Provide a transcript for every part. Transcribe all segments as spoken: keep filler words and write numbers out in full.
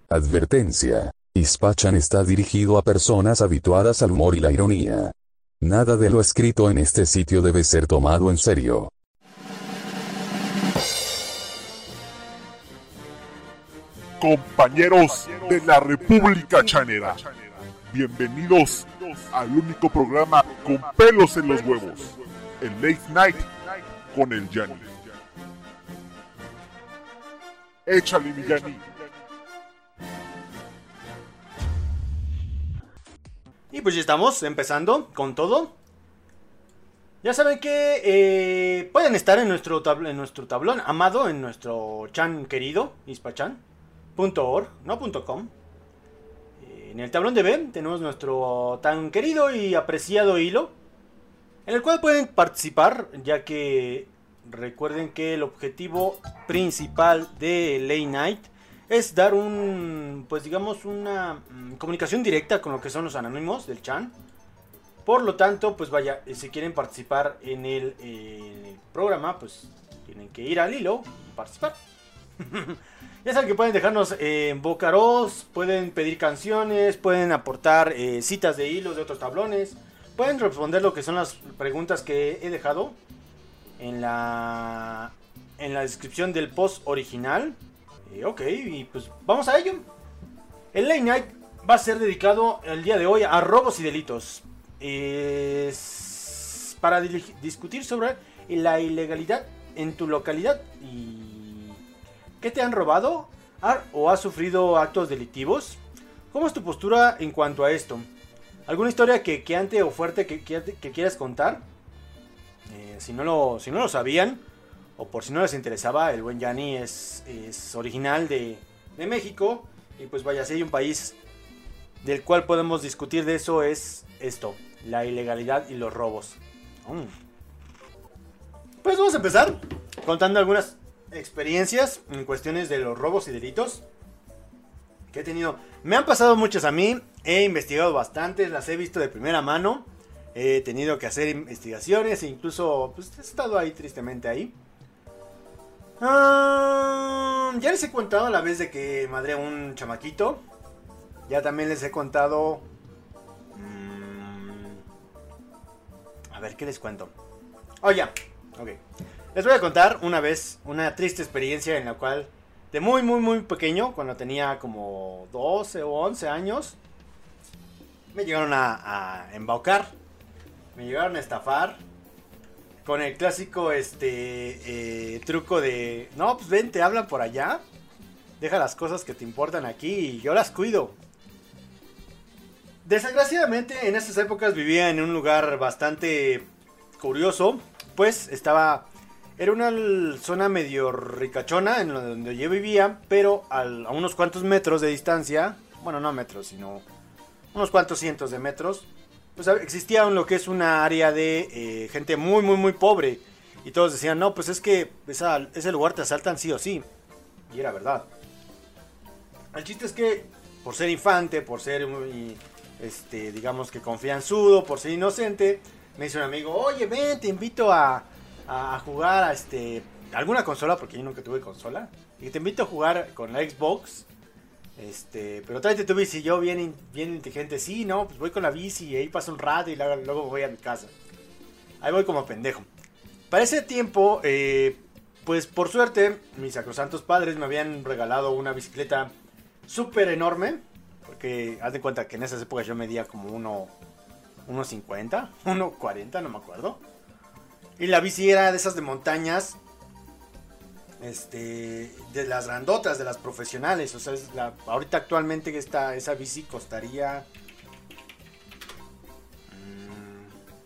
Advertencia. Ispachan está dirigido a personas habituadas al humor y la ironía. Nada de lo escrito en este sitio debe ser tomado en serio. Compañeros de la República Chanera, bienvenidos al único programa con pelos en los huevos, el Late Night con el Yanni. Échale, mi Yanni. Y pues ya estamos empezando con todo. Ya saben que eh, pueden estar en nuestro, tabl en nuestro tablón amado, en nuestro chan querido, ispachan punto org, no .com. Eh, en el tablón de B tenemos nuestro tan querido y apreciado hilo, en el cual pueden participar, ya que recuerden que el objetivo principal de Late Night es dar un, pues digamos, una mm, comunicación directa con lo que son los anónimos del chan. Por lo tanto, pues vaya, si quieren participar en el, eh, en el programa, pues tienen que ir al hilo y participar. Ya saben que pueden dejarnos eh, en Bocaros, pueden pedir canciones, pueden aportar eh, citas de hilos de otros tablones, pueden responder lo que son las preguntas que he dejado en la, en la descripción del post original. Eh, ok, y pues vamos a ello. El Late Night va a ser dedicado el día de hoy a robos y delitos. Es para discutir sobre la ilegalidad en tu localidad y qué te han robado o has sufrido actos delictivos. ¿Cómo es tu postura en cuanto a esto? ¿Alguna historia que queante o fuerte que, que, que quieras contar? Eh, si, no lo, si no lo sabían, o por si no les interesaba, el buen Yanni es, es original de, de México. Y pues vaya, si hay un país del cual podemos discutir de eso, es esto: la ilegalidad y los robos. Mm. Pues vamos a empezar contando algunas experiencias en cuestiones de los robos y delitos que he tenido. Me han pasado muchas a mí, he investigado bastantes, las he visto de primera mano, he tenido que hacer investigaciones e incluso pues, he estado ahí tristemente ahí. Uh, ya les he contado la vez de que madré a un chamaquito. Ya también les he contado... Mmm, a ver, ¿qué les cuento? Oh, ya. Ok. Les voy a contar una vez una triste experiencia en la cual, de muy, muy, muy pequeño, cuando tenía como doce o once años, me llegaron a, a embaucar. Me llegaron a estafar. Con el clásico este eh, truco de... No, pues ven, te hablan por allá. Deja las cosas que te importan aquí y yo las cuido. Desgraciadamente en esas épocas vivía en un lugar bastante curioso. Pues estaba... Era una zona medio ricachona en donde yo vivía. Pero al, a unos cuantos metros de distancia... Bueno, no metros, sino... Unos cuantos cientos de metros... Pues existía lo que es una área de eh, gente muy, muy, muy pobre. Y todos decían, no, pues es que esa, ese lugar te asaltan sí o sí. Y era verdad. El chiste es que, por ser infante, por ser muy, este, digamos que confianzudo, por ser inocente, me dice un amigo, oye, ven, te invito a, a jugar a este, alguna consola, porque yo nunca tuve consola. Y te invito a jugar con la Xbox. Este, pero tráete tu bici. Yo bien, bien inteligente, sí, no, pues voy con la bici y ahí paso un rato y luego, luego voy a mi casa. Ahí voy como pendejo. Para ese tiempo, eh, pues por suerte, mis sacrosantos padres me habían regalado una bicicleta súper enorme. Porque haz de cuenta que en esas épocas yo medía como uno, uno cincuenta, uno cuarenta, no me acuerdo. Y la bici era de esas de montañas. Este, de las grandotas, de las profesionales. O sea, es la, ahorita actualmente esta, esa bici costaría mmm,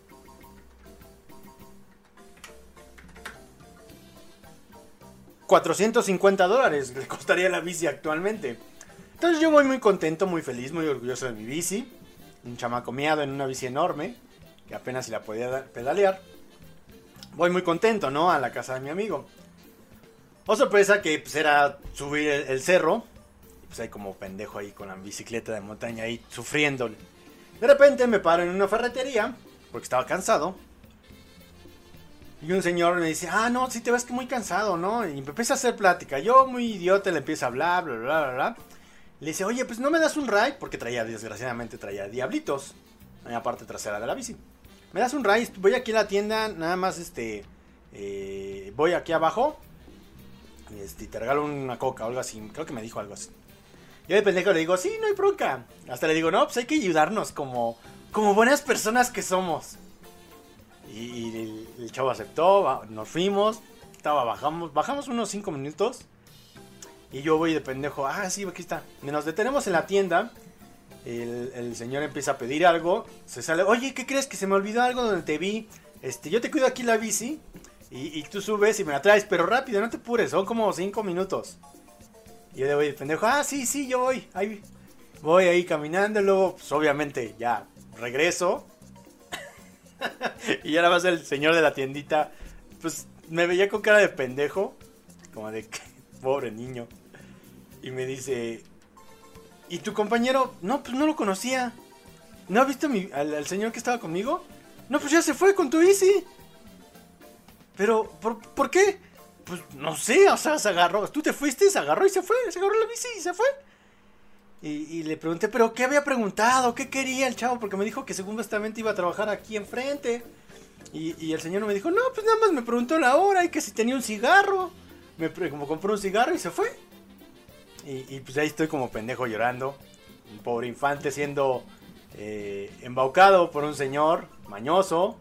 cuatrocientos cincuenta dólares le costaría la bici actualmente. Entonces yo voy muy contento, muy feliz, muy orgulloso de mi bici. Un chamaco miado en una bici enorme que apenas si la podía pedalear. Voy muy contento, ¿no? A la casa de mi amigo. Oh, sorpresa que pues era subir el, el cerro. Y pues ahí como pendejo ahí con la bicicleta de montaña ahí sufriendo. De repente me paro en una ferretería porque estaba cansado. Y un señor me dice, ah, no, sí te ves que muy cansado, ¿no? Y me empieza a hacer plática. Yo muy idiota le empiezo a hablar, bla, bla, bla, bla. Le dice, oye, pues no me das un ride, porque traía, desgraciadamente traía diablitos en la parte trasera de la bici. Me das un ride, voy aquí a la tienda, nada más este, eh, voy aquí abajo, este, y te regalo una coca o algo así, creo que me dijo algo así. Yo de pendejo le digo, sí, no hay bronca. Hasta le digo, no, pues hay que ayudarnos como, como buenas personas que somos. Y, y el, el chavo aceptó, nos fuimos, estaba, bajamos, bajamos unos cinco minutos. Y yo voy de pendejo, ah, sí, aquí está. Nos detenemos en la tienda. El, el señor empieza a pedir algo. Se sale, oye, ¿qué crees? Que se me olvidó algo donde te vi. Este, yo te cuido aquí la bici. Y, y tú subes y me la traes, pero rápido, no te apures, son como cinco minutos. Y yo le voy de pendejo, ah, sí, sí, yo voy. Ahí voy ahí caminando, luego, pues obviamente, ya regreso. Y ahora más el señor de la tiendita, pues me veía con cara de pendejo. Como de, pobre niño. Y me dice, ¿y tu compañero? No, pues no lo conocía. ¿No has visto mi, al, al señor que estaba conmigo? No, pues ya se fue con tu bici. Pero, ¿por, ¿por qué? Pues no sé, o sea, se agarró. Tú te fuiste, se agarró y se fue. Se agarró la bici y se fue. Y, y le pregunté, ¿pero qué había preguntado? ¿Qué quería el chavo? Porque me dijo que supuestamente iba a trabajar aquí enfrente. Y, y el señor me dijo, no, pues nada más me preguntó la hora y que si tenía un cigarro. Me como compró un cigarro y se fue. Y, y pues ahí estoy como pendejo llorando. Un pobre infante siendo eh, embaucado por un señor mañoso.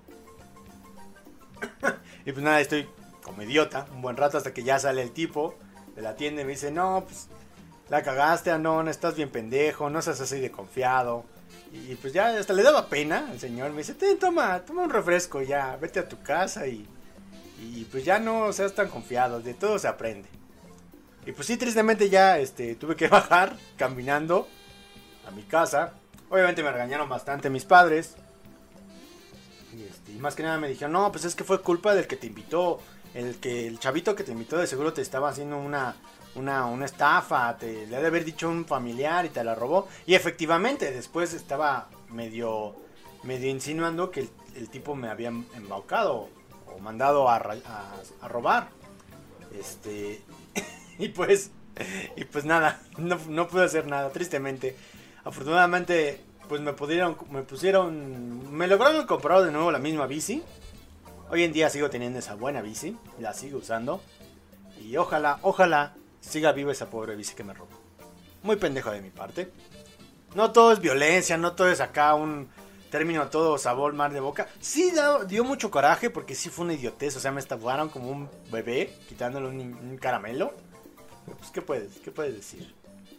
Y pues nada, estoy como idiota un buen rato hasta que ya sale el tipo de la tienda y me dice, no, pues la cagaste, Anón, estás bien pendejo, no seas así de confiado. Y, y pues ya hasta le daba pena al señor. Me dice, ten, toma, toma un refresco ya, vete a tu casa y... Y pues ya no seas tan confiado, de todo se aprende. Y pues sí, tristemente ya este, tuve que bajar caminando a mi casa. Obviamente me regañaron bastante mis padres. Y, este, y más que nada me dijeron, no, pues es que fue culpa del que te invitó. El que el chavito que te invitó de seguro te estaba haciendo una, una, una estafa. Te, le ha de haber dicho un familiar y te la robó. Y efectivamente, después estaba medio, medio insinuando que el, el tipo me había embaucado o mandado a, a, a robar. Este... y pues... Y pues nada, no, no pude hacer nada, tristemente. Afortunadamente, pues me pudieron... Me pusieron... Me lograron comprar de nuevo la misma bici. Hoy en día sigo teniendo esa buena bici. La sigo usando. Y ojalá, ojalá siga viva esa pobre bici que me robó. Muy pendejo de mi parte. No todo es violencia, no todo es acá un... término todo sabor mar de boca. Sí da, dio mucho coraje porque sí fue una idiotez. O sea, me estafaron como un bebé quitándole un, un caramelo. Pues, ¿qué puedes? ¿Qué puedes decir?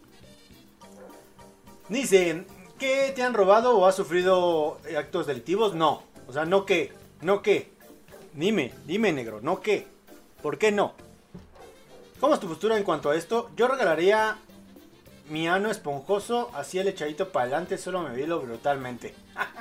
Dice, ¿qué te han robado o has sufrido actos delictivos? No. O sea, no qué. No qué. Dime, dime, negro. No qué. ¿Por qué no? ¿Cómo es tu postura en cuanto a esto? Yo regalaría mi ano esponjoso, así el echadito para adelante, solo me vilo brutalmente.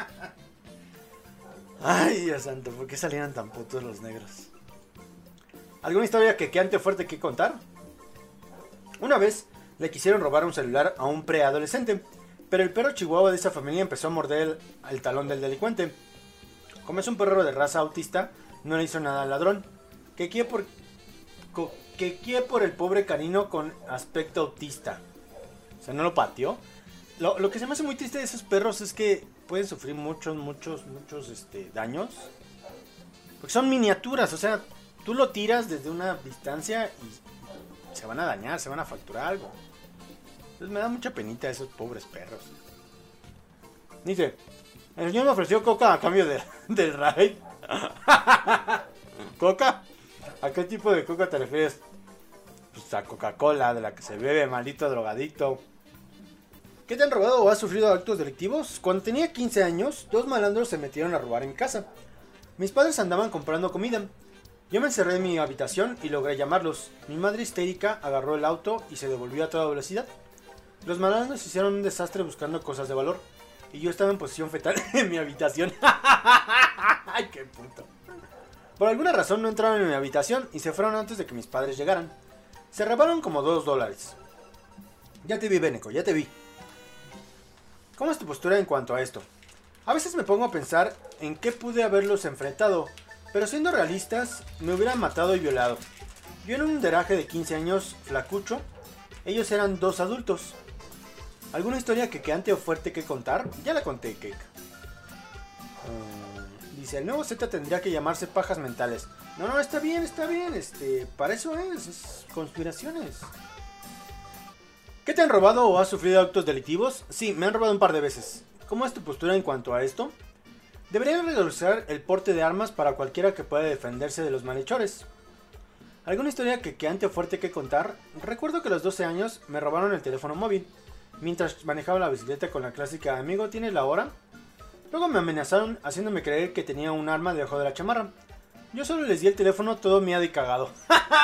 Ay, Dios santo, ¿por qué salieron tan putos los negros? ¿Alguna historia que quede fuerte que contar? Una vez le quisieron robar un celular a un preadolescente, pero el perro chihuahua de esa familia empezó a morder el, el talón del delincuente. Como es un perro de raza autista, no le hizo nada al ladrón, que quiere por, que quiere por el pobre canino con aspecto autista. O sea, no lo pateó. Lo, lo que se me hace muy triste de esos perros es que pueden sufrir muchos, muchos, muchos este, daños. Porque son miniaturas, o sea, tú lo tiras desde una distancia y se van a dañar, se van a fracturar algo. Entonces me da mucha penita esos pobres perros. Dice, el señor me ofreció coca a cambio de, del raid. ¿Coca? ¿A qué tipo de coca te refieres? Pues a Coca-Cola, de la que se bebe, maldito drogadicto. ¿Qué te han robado o has sufrido actos delictivos? Cuando tenía quince años, dos malandros se metieron a robar en mi casa. Mis padres andaban comprando comida. Yo me encerré en mi habitación y logré llamarlos. Mi madre histérica agarró el auto y se devolvió a toda velocidad. Los malandros hicieron un desastre buscando cosas de valor. Y yo estaba en posición fetal en mi habitación. ¡Ay, qué puto! Por alguna razón no entraron en mi habitación y se fueron antes de que mis padres llegaran. Se robaron como dos dólares. Ya te vi, Beneco, ya te vi. ¿Cómo es tu postura en cuanto a esto? A veces me pongo a pensar en qué pude haberlos enfrentado, pero siendo realistas, me hubieran matado y violado. Yo era un deraje de quince años, flacucho. Ellos eran dos adultos. ¿Alguna historia que queante o fuerte que contar? Ya la conté, Cake. Uh, dice, el nuevo Z tendría que llamarse pajas mentales. No, no, está bien, está bien. Este, para eso es, es conspiraciones. ¿Qué te han robado o has sufrido actos delictivos? Sí, me han robado un par de veces. ¿Cómo es tu postura en cuanto a esto? Deberían legalizar el porte de armas para cualquiera que pueda defenderse de los malhechores. ¿Alguna historia que queante o fuerte que contar? Recuerdo que a los doce años me robaron el teléfono móvil mientras manejaba la bicicleta con la clásica amigo, ¿tienes la hora? Luego me amenazaron haciéndome creer que tenía un arma debajo de la chamarra. Yo solo les di el teléfono todo miado y cagado.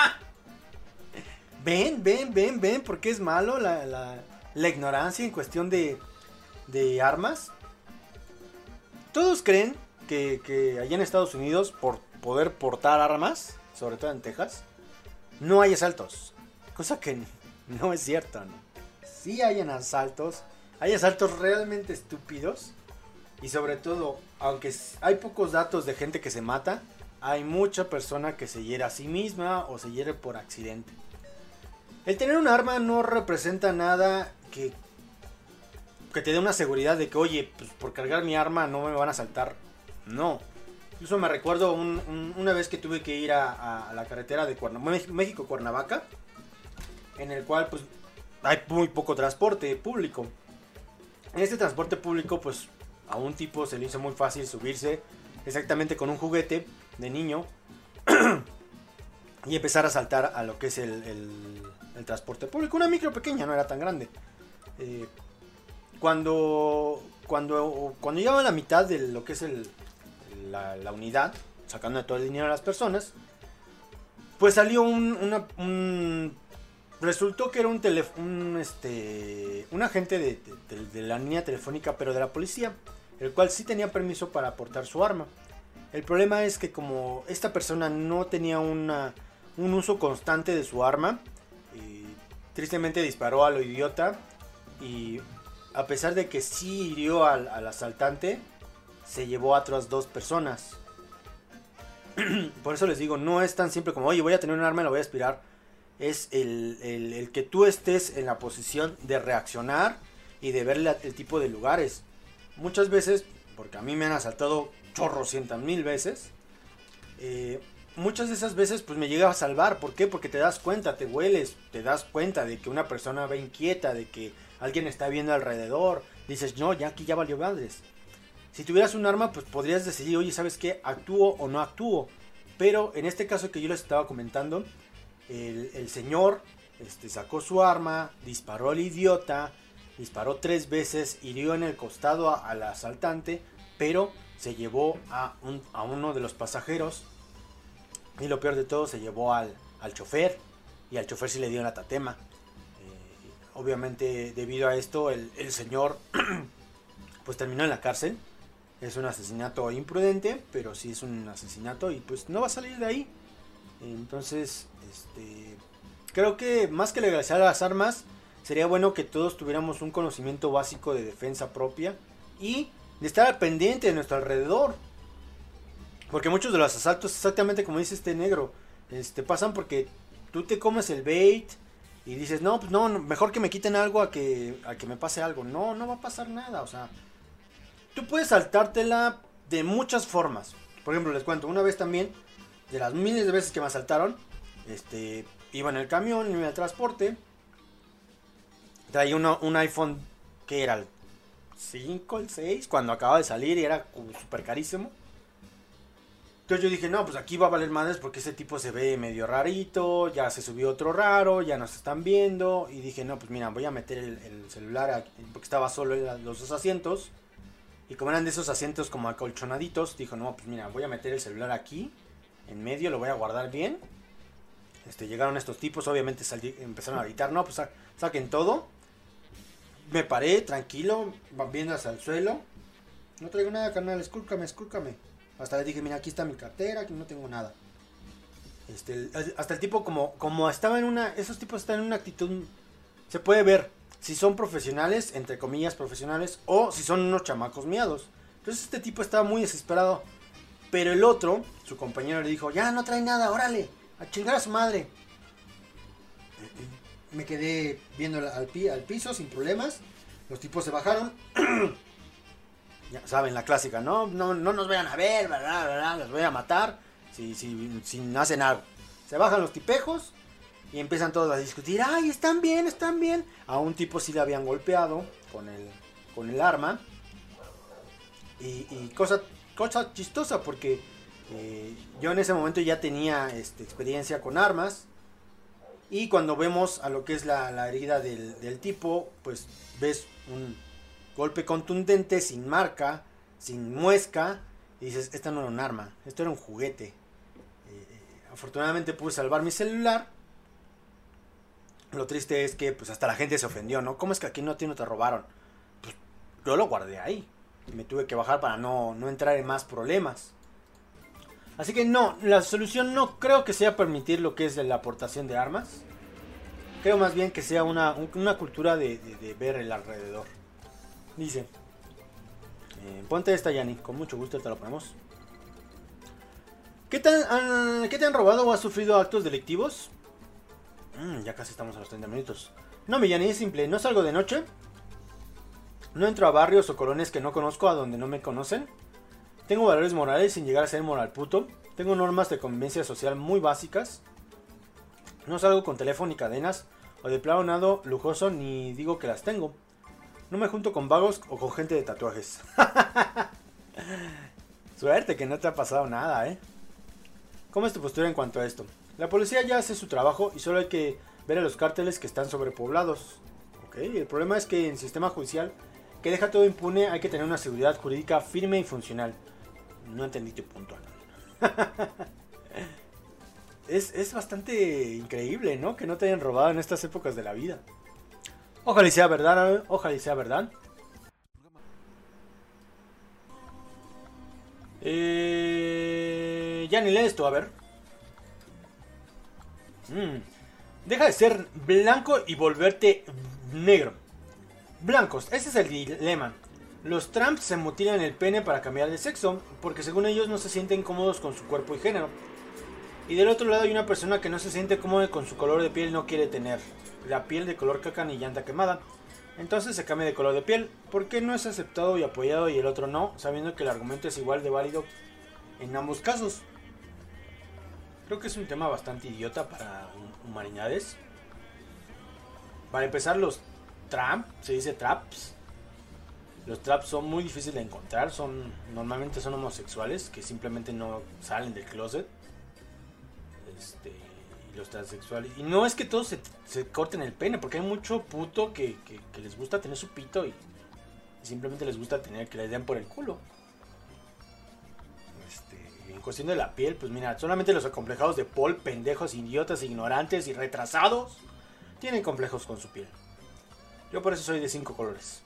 Ven, ven, ven, ven, porque es malo la, la, la ignorancia en cuestión de, de armas. Todos creen que, que allá en Estados Unidos, por poder portar armas, sobre todo en Texas, no hay asaltos. Cosa que no es cierto, ¿no? Sí hay asaltos, hay asaltos realmente estúpidos. Y sobre todo, aunque hay pocos datos de gente que se mata, hay mucha persona que se hiere a sí misma o se hiere por accidente. El tener un arma no representa nada que, que te dé una seguridad de que, oye, pues por cargar mi arma no me van a asaltar. No. Incluso me recuerdo un, un, una vez que tuve que ir a, a la carretera de Cuerna, México-Cuernavaca, en el cual pues hay muy poco transporte público. En este transporte público pues a un tipo se le hizo muy fácil subirse exactamente con un juguete de niño y empezar a saltar a lo que es el, el, el transporte público. Una micro pequeña, no era tan grande. Eh, cuando, cuando, cuando llegaba a la mitad de lo que es el, la, la unidad, sacando todo el dinero a las personas, pues salió un, una, un resultó que era un, tele, un, este, un agente de, de, de la línea telefónica, pero de la policía, el cual sí tenía permiso para portar su arma. El problema es que como esta persona no tenía una, un uso constante de su arma, eh, tristemente disparó a lo idiota y a pesar de que sí hirió al, al asaltante, se llevó a otras dos personas. Por eso les digo, no es tan simple como, oye, voy a tener un arma y la voy a aspirar. Es el, el, el que tú estés en la posición de reaccionar y de ver la, el tipo de lugares. Muchas veces, porque a mí me han asaltado chorrocientas mil veces, eh, muchas de esas veces pues me llega a salvar. ¿Por qué? Porque te das cuenta, te hueles, te das cuenta de que una persona va inquieta, de que alguien está viendo alrededor. Dices, no, ya aquí ya valió madres. Si tuvieras un arma, pues podrías decidir, oye, ¿sabes qué? ¿Actúo o no actúo? Pero en este caso que yo les estaba comentando, el, el señor este, sacó su arma, disparó al idiota, disparó tres veces, hirió en el costado a, al asaltante, pero se llevó a, un, a uno de los pasajeros. Y lo peor de todo, se llevó al, al chofer, y al chofer sí le dio una tatema. Eh, obviamente, debido a esto, el, el señor pues terminó en la cárcel. Es un asesinato imprudente, pero sí es un asesinato y pues no va a salir de ahí. Entonces, este, creo que más que legalizar las armas, sería bueno que todos tuviéramos un conocimiento básico de defensa propia y de estar al pendiente de nuestro alrededor. Porque muchos de los asaltos, exactamente como dice este negro, este, pasan porque tú te comes el bait y dices, no, pues no, mejor que me quiten algo a que, a que me pase algo. No, no va a pasar nada, o sea, tú puedes saltártela de muchas formas. Por ejemplo, les cuento, una vez también, de las miles de veces que me asaltaron, este, iba en el camión, iba en el transporte, traía uno, un iPhone que era el cinco, el seis, cuando acababa de salir y era súper carísimo. Entonces yo dije, no, pues aquí va a valer madres porque ese tipo se ve medio rarito, ya se subió otro raro, ya nos están viendo. Y dije, no, pues mira, voy a meter el, el celular aquí, porque estaba solo en los dos asientos. Y como eran de esos asientos como acolchonaditos, dijo, no, pues mira, voy a meter el celular aquí, en medio, lo voy a guardar bien. Este, llegaron estos tipos, obviamente salí, empezaron a gritar, no, pues sa saquen todo. Me paré, tranquilo, viendo hacia el suelo. No traigo nada, carnal, escúlcame, escúlcame. Hasta le dije, mira, aquí está mi cartera, aquí no tengo nada. Este, el, hasta el tipo como, como estaba en una, esos tipos están en una actitud, se puede ver si son profesionales, entre comillas profesionales, o si son unos chamacos miados. Entonces este tipo estaba muy desesperado. Pero el otro, su compañero, le dijo, ya no trae nada, órale, a chingar a su madre. Me quedé viendo al, pi al piso sin problemas. Los tipos se bajaron. Ya saben, la clásica, ¿no? No, no nos vayan a ver, ¿verdad? ¿verdad? Los voy a matar si, si, si no hacen algo. Se bajan los tipejos y empiezan todos a discutir. ¡Ay, están bien, están bien! A un tipo sí le habían golpeado con el, con el arma. Y, y cosa, cosa chistosa porque eh, yo en ese momento ya tenía este, experiencia con armas. Y cuando vemos a lo que es la, la herida del, del tipo, pues ves un golpe contundente, sin marca, sin muesca. Y dices, esta no era un arma, esto era un juguete. Eh, afortunadamente pude salvar mi celular. Lo triste es que pues hasta la gente se ofendió, ¿no? ¿Cómo es que aquí no, te, no te robaron? Pues yo lo guardé ahí. Me tuve que bajar para no, no entrar en más problemas. Así que no, la solución no creo que sea permitir lo que es la aportación de armas. Creo más bien que sea una, una cultura de, de, de ver el alrededor. Dice, eh, ponte esta, Yanni, con mucho gusto te lo ponemos. ¿Qué, tan, uh, ¿Qué te han robado o has sufrido actos delictivos? Mm, ya casi estamos a los treinta minutos. No, mi Yanni, es simple, no salgo de noche. No entro a barrios o colonias que no conozco, a donde no me conocen. Tengo valores morales sin llegar a ser moral puto. Tengo normas de convivencia social muy básicas. No salgo con teléfono ni cadenas o de plano nada lujoso, ni digo que las tengo. No me junto con vagos o con gente de tatuajes. Suerte que no te ha pasado nada, ¿eh? ¿Cómo es tu postura en cuanto a esto? La policía ya hace su trabajo y solo hay que ver a los cárteles que están sobrepoblados. Ok, el problema es que en el sistema judicial, que deja todo impune, hay que tener una seguridad jurídica firme y funcional. No entendí tu punto. es, es bastante increíble, ¿no? Que no te hayan robado en estas épocas de la vida. Ojalá y sea verdad, ojalá y sea verdad. Eh, ya ni lee esto, a ver. Mm. Deja de ser blanco y volverte negro. Blancos, ese es el dilema. Los Trumps se mutilan el pene para cambiar de sexo, porque según ellos no se sienten cómodos con su cuerpo y género. Y del otro lado hay una persona que no se siente cómoda con su color de piel, no quiere tener la piel de color caca ni llanta quemada. Entonces se cambia de color de piel, porque no es aceptado y apoyado y el otro no, sabiendo que el argumento es igual de válido en ambos casos. Creo que es un tema bastante idiota para humanidades. Para empezar, los Trump, se dice traps. Los traps son muy difíciles de encontrar, son normalmente son homosexuales que simplemente no salen del closet. Este, y los transexuales. Y no es que todos se, se corten el pene, porque hay mucho puto que, que, que les gusta tener su pito y, y simplemente les gusta tener que les den por el culo. Este, en cuestión de la piel, pues mira, solamente los acomplejados de Paul, pendejos, idiotas, ignorantes y retrasados, tienen complejos con su piel. Yo por eso soy de cinco colores.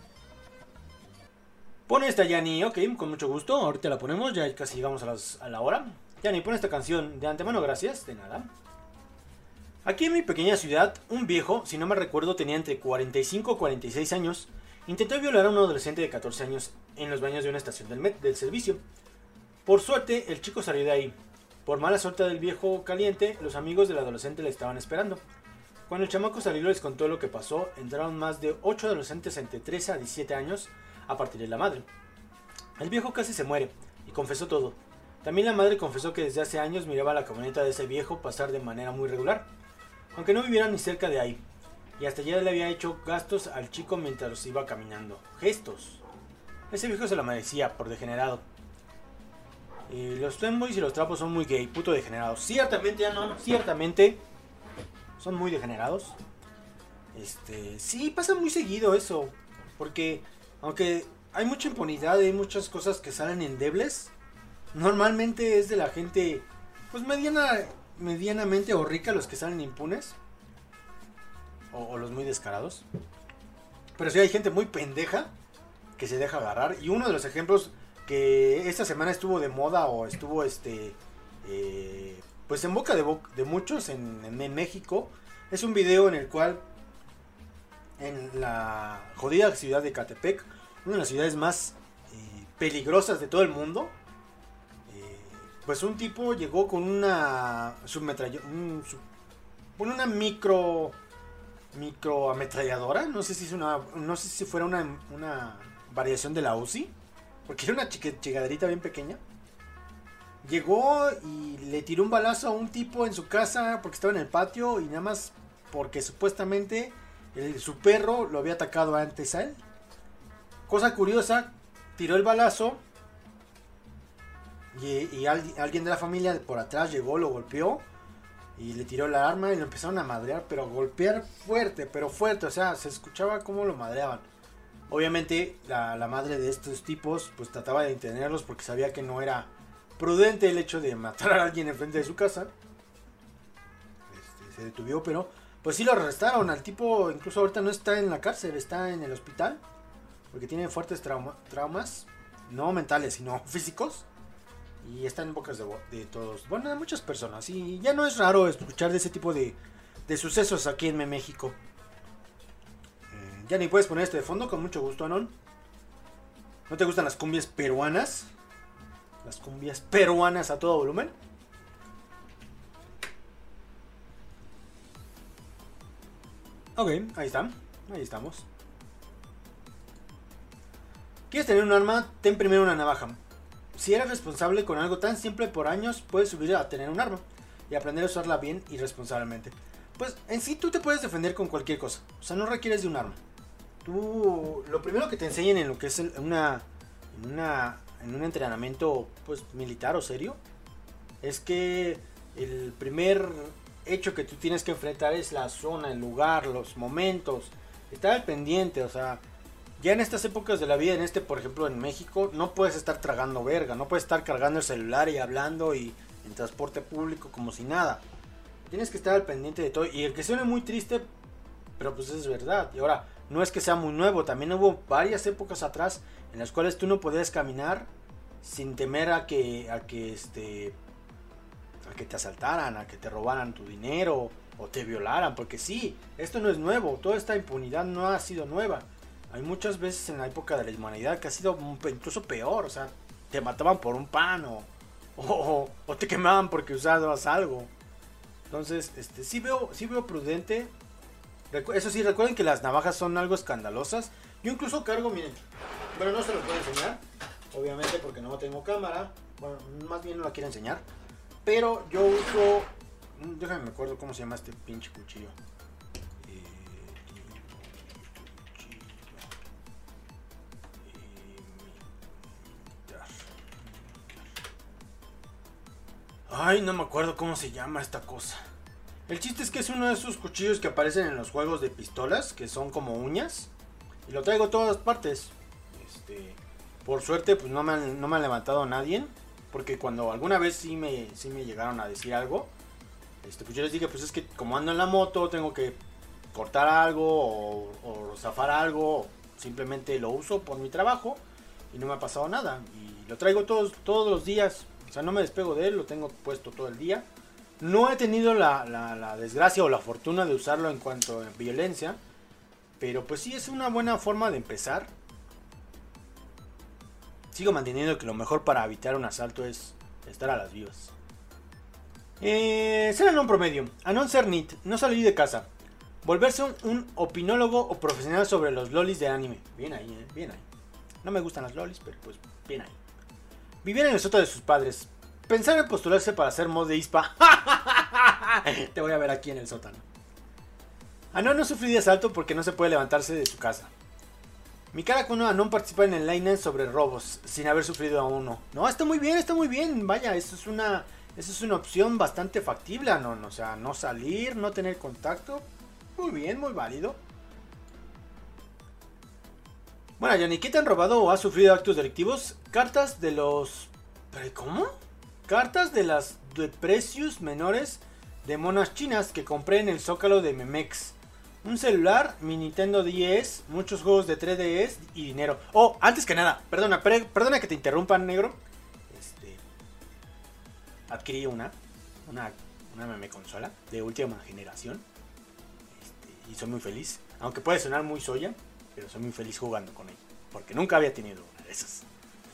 Pone esta, Yanni, ok, con mucho gusto. Ahorita la ponemos, ya casi llegamos a, las, a la hora. Yanni, pone esta canción de antemano, gracias, de nada. Aquí en mi pequeña ciudad, un viejo, si no me recuerdo tenía entre cuarenta y cinco y cuarenta y seis años, intentó violar a un adolescente de catorce años en los baños de una estación del, met, del servicio. Por suerte, el chico salió de ahí. Por mala suerte del viejo caliente, los amigos del adolescente le estaban esperando. Cuando el chamaco salió y les contó lo que pasó, entraron más de ocho adolescentes entre trece a diecisiete años a partir de la madre. El viejo casi se muere y confesó todo. También la madre confesó que desde hace años miraba la camioneta de ese viejo pasar de manera muy regular, aunque no viviera ni cerca de ahí, y hasta ya le había hecho gastos al chico mientras iba caminando. Gestos. Ese viejo se lo merecía por degenerado. Y los femboys y los trapos son muy gay, puto degenerados. Ciertamente, ya no, ciertamente son muy degenerados. Este, sí, pasa muy seguido eso, porque aunque hay mucha impunidad, hay muchas cosas que salen endebles, normalmente es de la gente pues mediana, medianamente o rica los que salen impunes, o, o los muy descarados. Pero sí hay gente muy pendeja que se deja agarrar, y uno de los ejemplos que esta semana estuvo de moda o estuvo este eh, pues en boca de, bo de muchos en, en, en México, es un video en el cual en la jodida ciudad de Ecatepec, una de las ciudades más eh, peligrosas de todo el mundo, eh, pues un tipo llegó con una submetralla, un, sub, con una micro microametralladora. No sé si es una, no sé si fuera una, una variación de la Uzi, porque era una chingaderita bien pequeña. Llegó y le tiró un balazo a un tipo en su casa porque estaba en el patio y nada más porque supuestamente el, su perro lo había atacado antes a él. Cosa curiosa, tiró el balazo y, y al, alguien de la familia por atrás llegó, lo golpeó y le tiró la arma y lo empezaron a madrear, pero a golpear fuerte, pero fuerte, o sea, se escuchaba cómo lo madreaban. Obviamente la, la madre de estos tipos pues trataba de detenerlos porque sabía que no era prudente el hecho de matar a alguien enfrente de su casa. Este, se detuvo, pero pues sí lo arrestaron. Al tipo incluso ahorita no está en la cárcel, está en el hospital porque tiene fuertes trauma, traumas, no mentales sino físicos. Y está en bocas de, de todos, bueno, de muchas personas. Y ya no es raro escuchar de ese tipo de, de sucesos aquí en México. Eh, ya ni puedes poner este de fondo, con mucho gusto, Anon. ¿No te gustan las cumbias peruanas? Las cumbias peruanas a todo volumen. Ok, ahí están. Ahí estamos. ¿Quieres tener un arma? Ten primero una navaja. Si eres responsable con algo tan simple por años, puedes subir a tener un arma y aprender a usarla bien y responsablemente. Pues en sí tú te puedes defender con cualquier cosa. O sea, no requieres de un arma. Tú, lo primero que te enseñan en lo que es una, en una, en un entrenamiento pues militar o serio, es que el primer hecho que tú tienes que enfrentar es la zona, el lugar, los momentos, estar al pendiente, o sea. Ya en estas épocas de la vida, en este por ejemplo en México, no puedes estar tragando verga, no puedes estar cargando el celular y hablando y en transporte público como si nada. Tienes que estar al pendiente de todo y el que suene muy triste, pero pues es verdad. Y ahora, no es que sea muy nuevo, también hubo varias épocas atrás en las cuales tú no podías caminar sin temer a que, a que este, a que te asaltaran, a que te robaran tu dinero o te violaran, porque sí, esto no es nuevo, toda esta impunidad no ha sido nueva. Hay muchas veces en la época de la humanidad que ha sido incluso peor, o sea, te mataban por un pan o, o, o te quemaban porque usabas algo. Entonces, este, sí veo, sí veo prudente. Eso sí, recuerden que las navajas son algo escandalosas. Yo incluso cargo, miren, bueno, no se los voy a enseñar, obviamente porque no tengo cámara. Bueno, más bien no la quiero enseñar. Pero yo uso, déjame me acuerdo cómo se llama este pinche cuchillo. Ay, no me acuerdo cómo se llama esta cosa. El chiste es que es uno de esos cuchillos que aparecen en los juegos de pistolas, que son como uñas. Y lo traigo a todas partes. Este, por suerte, pues no me han, no me ha levantado nadie. Porque cuando alguna vez sí me, sí me llegaron a decir algo, este, pues yo les dije, pues es que como ando en la moto, tengo que cortar algo o, o zafar algo. Simplemente lo uso por mi trabajo y no me ha pasado nada. Y lo traigo todos, todos los días. O sea, no me despego de él, lo tengo puesto todo el día. No he tenido la, la, la desgracia o la fortuna de usarlo en cuanto a violencia. Pero pues sí, es una buena forma de empezar. Sigo manteniendo que lo mejor para evitar un asalto es estar a las vivas. Eh, ser Anon promedio. Anon ser nit. No salir de casa. Volverse un, un opinólogo o profesional sobre los lolis de anime. Bien ahí, eh, bien ahí. No me gustan las lolis, pero pues bien ahí. Vivir en el sótano de sus padres. Pensar en postularse para ser mod de I S P A. Te voy a ver aquí en el sótano. Anon no sufrir de asalto porque no se puede levantarse de su casa. Mi cara con Anon participa en el line sobre robos sin haber sufrido a uno. No, está muy bien, está muy bien. Vaya, eso es una, eso es una opción bastante factible, Anon. O sea, no salir, no tener contacto. Muy bien, muy válido. Bueno, Johnny, ¿qué te han robado o has sufrido actos delictivos? Cartas de los... ¿Cómo? Cartas de las de precios menores de monas chinas que compré en el Zócalo de Memex. Un celular, mi Nintendo diez, muchos juegos de tres D S y dinero. Oh, antes que nada, perdona, per perdona que te interrumpa, negro. Este... Adquirí una, una, una meme consola de última generación. Este, y soy muy feliz. Aunque puede sonar muy soya, pero soy muy feliz jugando con ella. Porque nunca había tenido una de esas.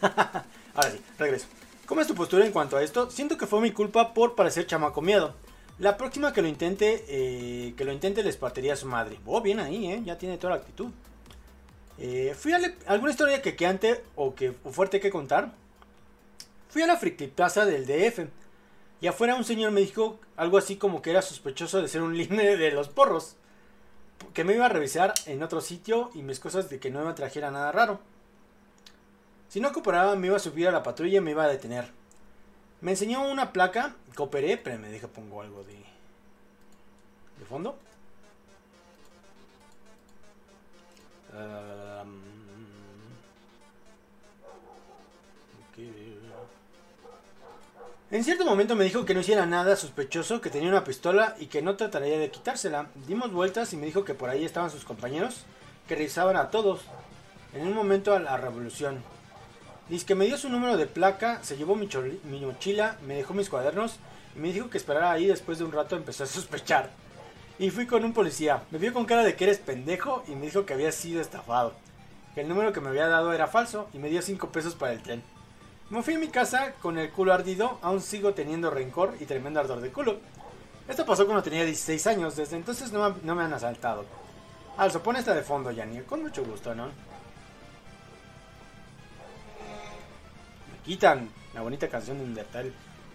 Ahora sí, regreso. ¿Cómo es tu postura en cuanto a esto? Siento que fue mi culpa por parecer chamaco miedo. La próxima que lo intente, eh, que lo intente les partiría a su madre. Oh, bien ahí, eh, ya tiene toda la actitud. Eh, fui a le- alguna historia que queante o que o fuerte que contar. Fui a la Friki Plaza del D F. Y afuera un señor me dijo algo así como que era sospechoso de ser un líder de los porros. Que me iba a revisar en otro sitio y mis cosas de que no me trajera nada raro. Si no cooperaba me iba a subir a la patrulla y me iba a detener. Me enseñó una placa, cooperé, pero me deja pongo algo de... ¿De fondo? Um, okay. En cierto momento me dijo que no hiciera nada sospechoso, que tenía una pistola y que no trataría de quitársela. Dimos vueltas y me dijo que por ahí estaban sus compañeros, que revisaban a todos. En un momento a la revolución. Dice que me dio su número de placa, se llevó mi, choli- mi mochila, me dejó mis cuadernos y me dijo que esperara ahí. Después de un rato empezó a sospechar. Y fui con un policía, me vio con cara de que eres pendejo y me dijo que había sido estafado. Que el número que me había dado era falso y me dio cinco pesos para el tren. Me fui a mi casa con el culo ardido, aún sigo teniendo rencor y tremendo ardor de culo. Esto pasó cuando tenía dieciséis años, desde entonces no me, no me han asaltado. Also, pone esta de fondo, Yanni, con mucho gusto, ¿no? Me quitan la bonita canción de Undertale.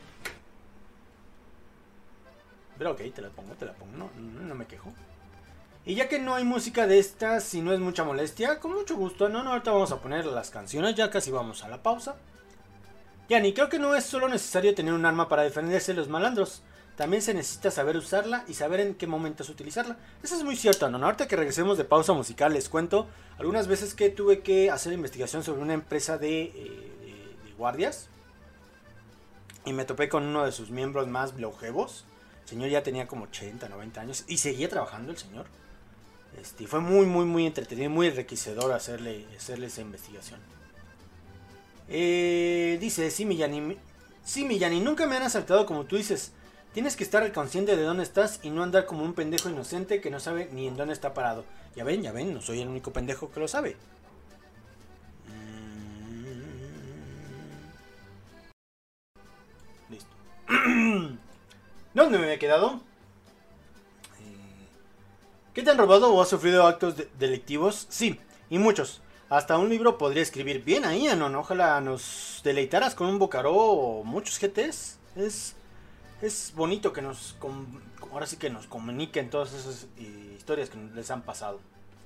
Pero ok, te la pongo, te la pongo, no, no, no me quejo. Y ya que no hay música de estas, si no es mucha molestia, con mucho gusto, no, no, ahorita vamos a poner las canciones, ya casi vamos a la pausa. Yani, creo que no es solo necesario tener un arma para defenderse de los malandros. También se necesita saber usarla y saber en qué momentos utilizarla. Eso es muy cierto, ¿no? Ahorita que regresemos de pausa musical les cuento algunas veces que tuve que hacer investigación sobre una empresa de, eh, de, de guardias. Y me topé con uno de sus miembros más longevos. El señor ya tenía como ochenta, noventa años y seguía trabajando el señor. Este, fue muy, muy, muy entretenido, muy enriquecedor hacerle, hacerle esa investigación. Eh, dice, sí, Millani, sí, Millani, nunca me han asaltado como tú dices. Tienes que estar consciente de dónde estás y no andar como un pendejo inocente que no sabe ni en dónde está parado. Ya ven, ya ven, no soy el único pendejo que lo sabe. Listo. ¿Dónde me había quedado? ¿Qué te han robado o has sufrido actos de delictivos? Sí, y muchos. Hasta un libro podría escribir bien ahí, Anon. Ojalá nos deleitaras con un Bocaró o muchos G Ts. Es, es bonito que nos... Ahora sí que nos comuniquen todas esas eh, historias que les han pasado.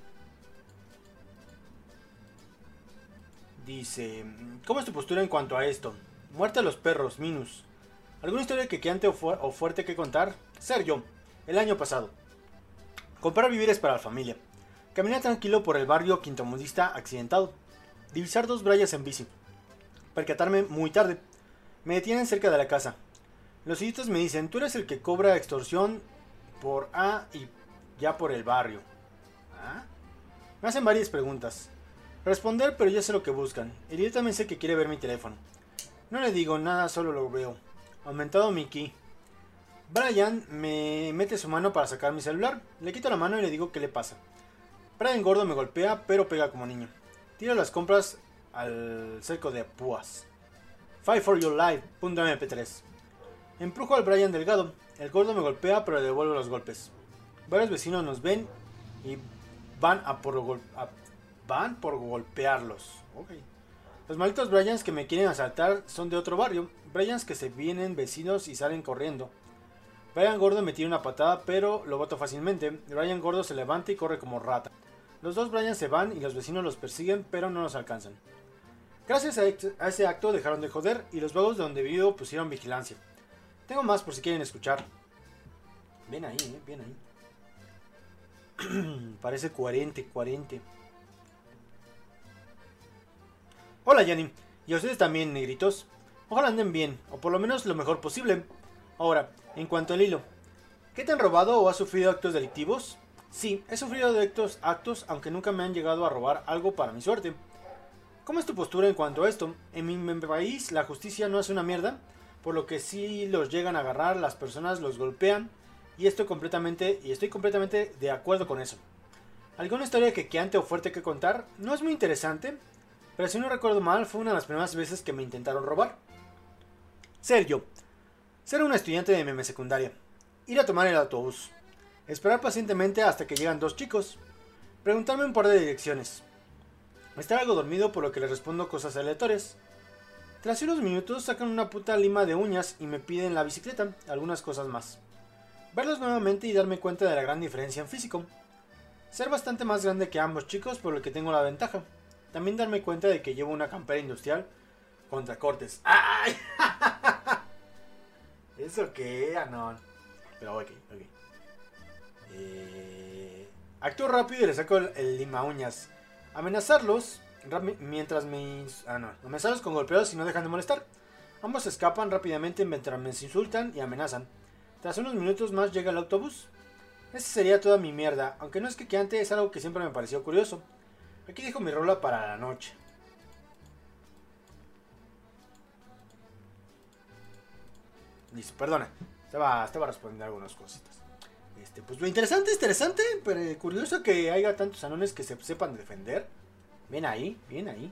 Dice... ¿Cómo es tu postura en cuanto a esto? Muerte a los perros, Minus. ¿Alguna historia que queante o, fu o fuerte que contar? Sergio, el año pasado. Comprar víveres para la familia. Caminé tranquilo por el barrio quintomudista accidentado. Divisar dos brayas en bici. Percatarme muy tarde. Me detienen cerca de la casa. Los idiotas me dicen, tú eres el que cobra extorsión por A y ya por el barrio. ¿Ah? Me hacen varias preguntas. Responder, pero ya sé lo que buscan. El idiota me dice que quiere ver mi teléfono. No le digo nada, solo lo veo. Aumentado mi ki. Brian me mete su mano para sacar mi celular. Le quito la mano y le digo qué le pasa. Brian gordo me golpea, pero pega como niño. Tira las compras al cerco de púas. Fight for your life. .m p tres. Empujo al Brian delgado. El gordo me golpea, pero le devuelvo los golpes. Varios vecinos nos ven y van a por, gol a, van por golpearlos. Okay. Los malditos Bryans que me quieren asaltar son de otro barrio. Bryans que se vienen vecinos y salen corriendo. Brian gordo me tira una patada, pero lo boto fácilmente. Brian gordo se levanta y corre como rata. Los dos Bryans se van y los vecinos los persiguen, pero no los alcanzan. Gracias a ese acto dejaron de joder y los vagos de donde vivo pusieron vigilancia. Tengo más por si quieren escuchar. Bien ahí, eh, bien ahí. Parece coherente, coherente. Hola, Yanni. Y a ustedes también, negritos. Ojalá anden bien, o por lo menos lo mejor posible. Ahora, en cuanto al hilo. ¿Qué te han robado o has sufrido actos delictivos? Sí, he sufrido de estos actos, aunque nunca me han llegado a robar algo para mi suerte. ¿Cómo es tu postura en cuanto a esto? En mi país la justicia no hace una mierda, por lo que si los llegan a agarrar, las personas los golpean, y estoy completamente, y estoy completamente de acuerdo con eso. ¿Alguna historia que queante o fuerte que contar? No es muy interesante, pero si no recuerdo mal, fue una de las primeras veces que me intentaron robar. Sergio. Ser un estudiante de meme secundaria. Ir a tomar el autobús. Esperar pacientemente hasta que llegan dos chicos. Preguntarme un par de direcciones. Estar algo dormido por lo que les respondo cosas aleatorias. Tras unos minutos sacan una puta lima de uñas y me piden la bicicleta, algunas cosas más. Verlos nuevamente y darme cuenta de la gran diferencia en físico. Ser bastante más grande que ambos chicos, por lo que tengo la ventaja. También darme cuenta de que llevo una campera industrial contra cortes. ¡Ay! ¿Eso qué? Ah, no. Pero ok, ok. Eh... Actúo rápido y le saco el, el lima uñas. Amenazarlos mientras me... Ah, no. Amenazarlos con golpeos y no dejan de molestar. Ambos escapan rápidamente mientras me insultan y amenazan. Tras unos minutos más llega el autobús. Esa sería toda mi mierda, aunque no es que queante, es algo que siempre me pareció curioso. Aquí dejo mi rola para la noche. Listo, perdona. Estaba, estaba respondiendo algunas cositas. Este, pues lo interesante, interesante, pero curioso que haya tantos anones que se sepan defender. Bien ahí, bien ahí.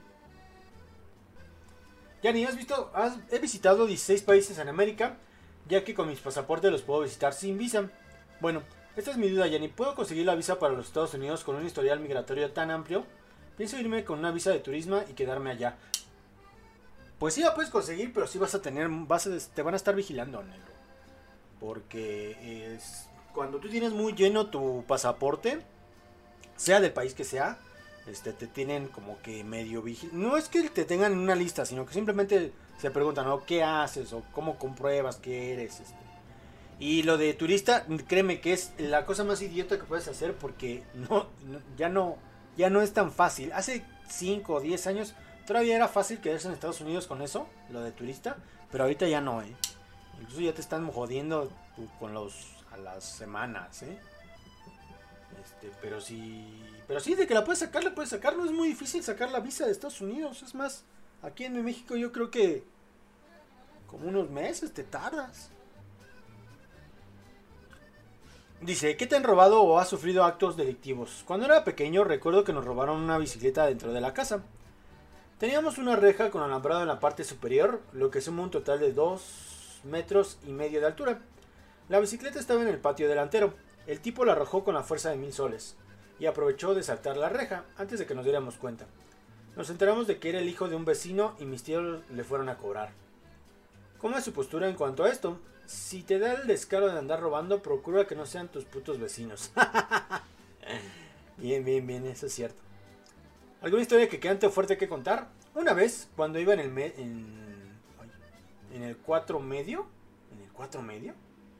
Yani, ¿has visto? Has, he visitado dieciséis países en América, ya que con mis pasaportes los puedo visitar sin visa. Bueno, esta es mi duda, Yani. ¿Puedo conseguir la visa para los Estados Unidos con un historial migratorio tan amplio? Pienso irme con una visa de turismo y quedarme allá. Pues sí la puedes conseguir, pero sí vas a tener, vas a, te van a estar vigilando, negro. Porque es, cuando tú tienes muy lleno tu pasaporte, sea del país que sea, este, te tienen como que medio vigilando. No es que te tengan en una lista, sino que simplemente se preguntan, ¿no? ¿Qué haces? O cómo compruebas que eres. Este. Y lo de turista, créeme que es la cosa más idiota que puedes hacer, porque no, no, ya no, ya no es tan fácil. Hace cinco o diez años todavía era fácil quedarse en Estados Unidos con eso, lo de turista, pero ahorita ya no, eh. Incluso ya te están jodiendo con los a las semanas, eh. Este, pero sí, pero sí, de que la puedes sacar, la puedes sacar. No es muy difícil sacar la visa de Estados Unidos. Es más, aquí en México yo creo que como unos meses te tardas. Dice, ¿qué te han robado o has sufrido actos delictivos? Cuando era pequeño recuerdo que nos robaron una bicicleta dentro de la casa. Teníamos una reja con alambrado en la parte superior, lo que suma un total de dos metros y medio de altura. La bicicleta estaba en el patio delantero. El tipo la arrojó con la fuerza de mil soles y aprovechó de saltar la reja antes de que nos diéramos cuenta. Nos enteramos de que era el hijo de un vecino y mis tíos le fueron a cobrar. ¿Cómo es su postura en cuanto a esto? Si te da el descaro de andar robando, procura que no sean tus putos vecinos. Bien, bien, bien, eso es cierto. ¿Alguna historia que quede fuerte que contar? Una vez, cuando iba en el me en, en el cuatro medio, en el cuatro medio,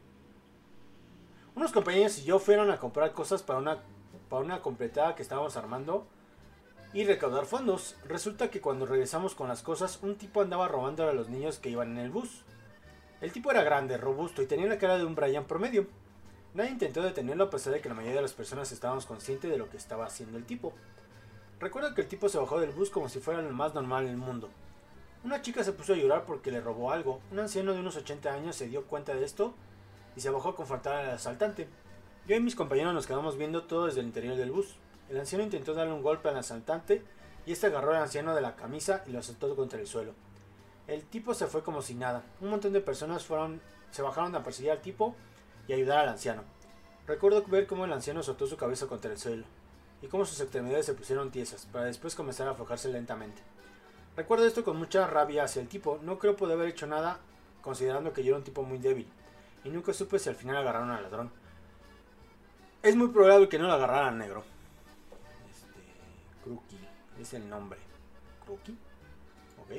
unos compañeros y yo fueron a comprar cosas para una para una completada que estábamos armando y recaudar fondos. Resulta que cuando regresamos con las cosas, un tipo andaba robando a los niños que iban en el bus. El tipo era grande, robusto y tenía la cara de un Brian promedio. Nadie intentó detenerlo a pesar de que la mayoría de las personas estábamos conscientes de lo que estaba haciendo el tipo. Recuerdo que el tipo se bajó del bus como si fuera lo más normal del mundo. Una chica se puso a llorar porque le robó algo. Un anciano de unos ochenta años se dio cuenta de esto y se bajó a confrontar al asaltante. Yo y mis compañeros nos quedamos viendo todo desde el interior del bus. El anciano intentó darle un golpe al asaltante y este agarró al anciano de la camisa y lo azotó contra el suelo. El tipo se fue como si nada. Un montón de personas fueron, se bajaron a perseguir al tipo y ayudar al anciano. Recuerdo ver cómo el anciano azotó su cabeza contra el suelo y cómo sus extremidades se pusieron tiesas para después comenzar a aflojarse lentamente. Recuerdo esto con mucha rabia hacia el tipo. No creo poder haber hecho nada considerando que yo era un tipo muy débil y nunca supe si al final agarraron al ladrón. Es muy probable que no lo agarraran, negro. Este, Crookie es el nombre. ¿Crookie? Ok.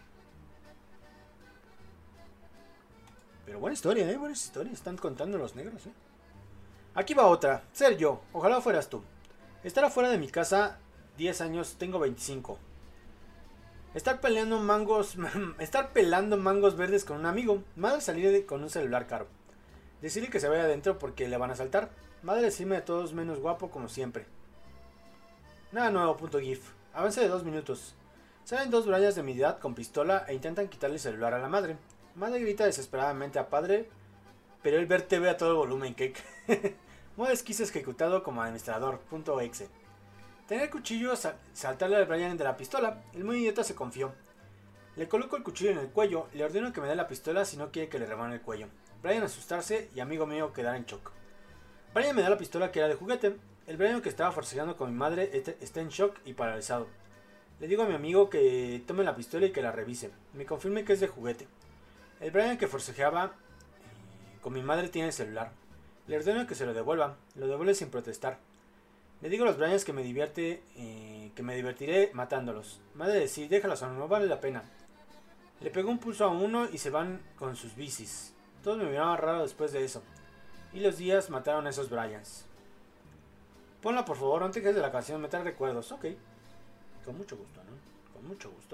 Pero buena historia, eh, buenas historias. Están contando los negros, eh. Aquí va otra. Ser yo. Ojalá fueras tú. Estar afuera de mi casa diez años, tengo veinticinco. Estar peleando mangos, estar pelando mangos verdes con un amigo. Madre salir de, con un celular caro. Decirle que se vaya adentro porque le van a asaltar. Madre decirme de todos menos guapo como siempre. Nada nuevo, punto gif. Avance de dos minutos. Salen dos brayas de mi edad con pistola e intentan quitarle el celular a la madre. Madre grita desesperadamente a padre, pero él ver T V a todo volumen, que... Modo esquizo ejecutado como administrador, punto exe. Tener el cuchillo, sal saltarle al Brian de la pistola. El muy idiota se confió. Le coloco el cuchillo en el cuello, le ordeno que me dé la pistola si no quiere que le reban el cuello. Brian asustarse y amigo mío quedar en shock. Brian me da la pistola que era de juguete. El Brian que estaba forcejeando con mi madre está en shock y paralizado. Le digo a mi amigo que tome la pistola y que la revise. Me confirme que es de juguete. El Brian que forcejeaba eh, con mi madre tiene el celular. Le ordeno que se lo devuelva. Lo devuelve sin protestar. Le digo a los Bryans que me divierte, eh, que me divertiré matándolos. Madre de sí, déjalos, no vale la pena. Le pegó un pulso a uno y se van con sus bicis. Todos me miraban raro después de eso. Y los días mataron a esos Bryans. Ponla por favor, antes de la canción, me trae recuerdos. Ok. Con mucho gusto, ¿no? Con mucho gusto.